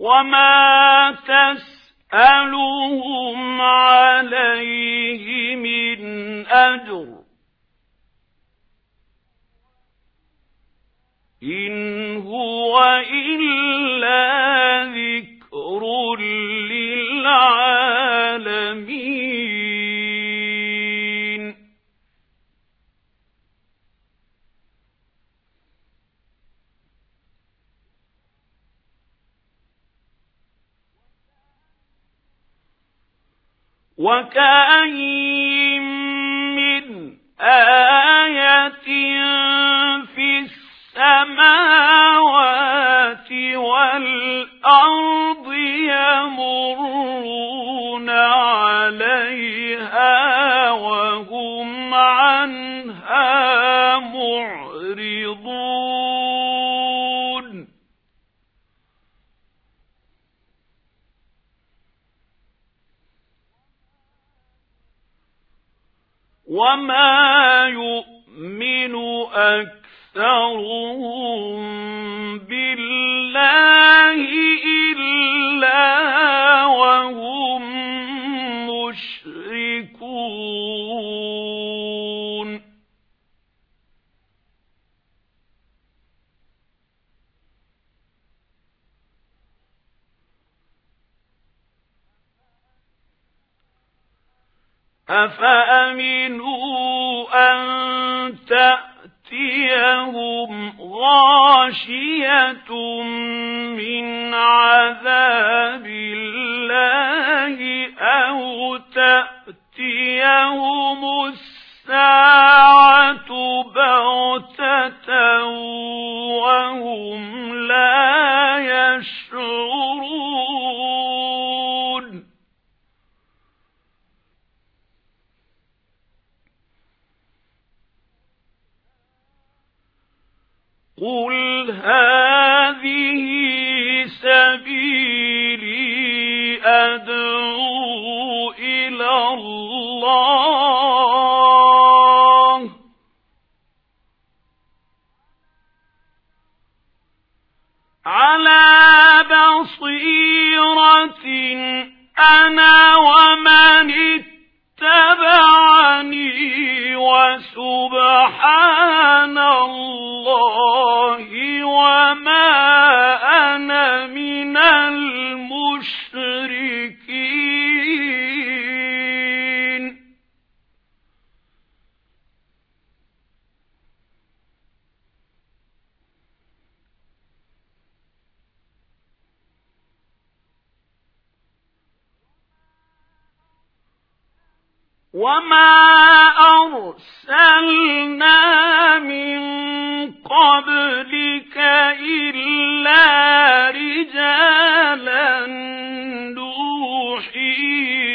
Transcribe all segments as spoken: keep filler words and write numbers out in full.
وما تسألهم عليه من أجر إن هو إلا ذكر للعالمين. وكأين من آية في السماوات والأرض يمرون عليها وهم عنها معرضون. وما يؤمن أكثرهم بالله إلا وهم مشركون. أفأمنوا أن تأتيهم غاشية من عذاب الله أو تأتيهم الساعة بغتة وهم لا يشعرون. قل هذه سبيلي أدعو إلى الله على بصيرة أنا ومن اتبعني وسبحان الله وما أنا من المشركين. وما أرسلنا من قبلك إلا رجالا نوحي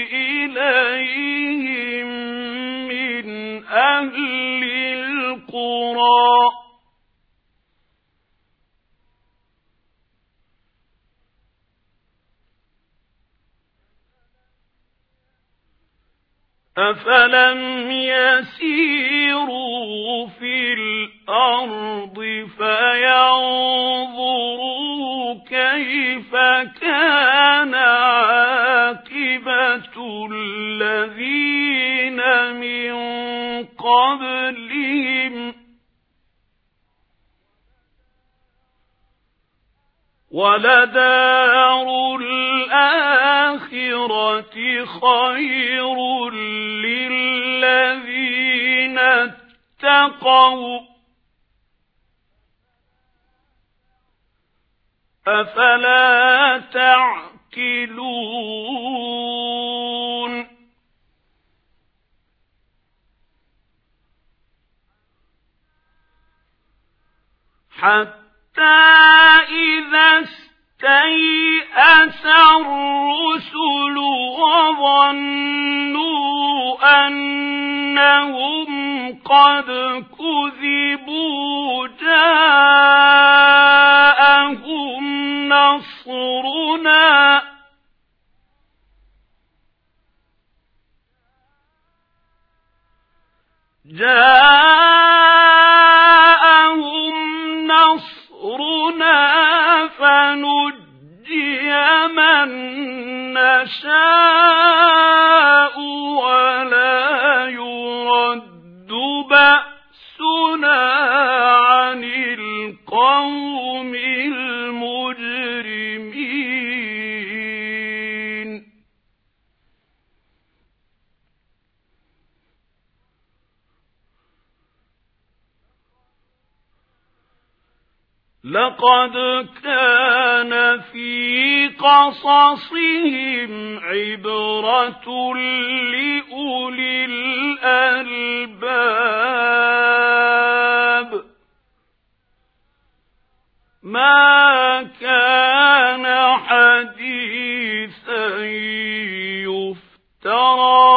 إليهم من أهل القرى أفلم يسيروا في الأرض فينظروا كيف كان عاقبة الذين من قبلهم ولدار الآخرة خير للذين اتقوا أفلا تعقلون. حتى إذا استيأس الرسل وظنوا أنهم قد كذبوا جاءهم نصرنا جاءهم نصرنا فنجي من نشاء ولا يرد بأسنا عن القوم المجرمين لقد كان في قصصهم عبرة لأولي الألباب ما كان حديثا يفترى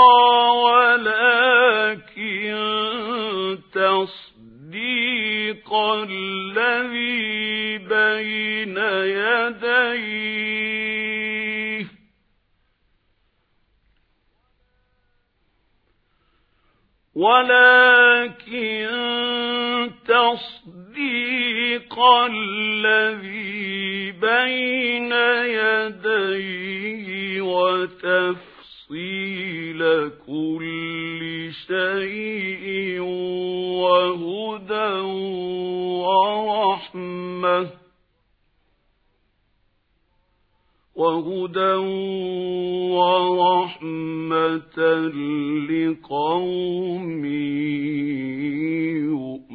ولكن تصديق الذي بين يديه ولكن تصديق الذي بين يديه وتفصيل كل شيء وهدى ورحمة وهدى ورحمة لقوم يؤمنون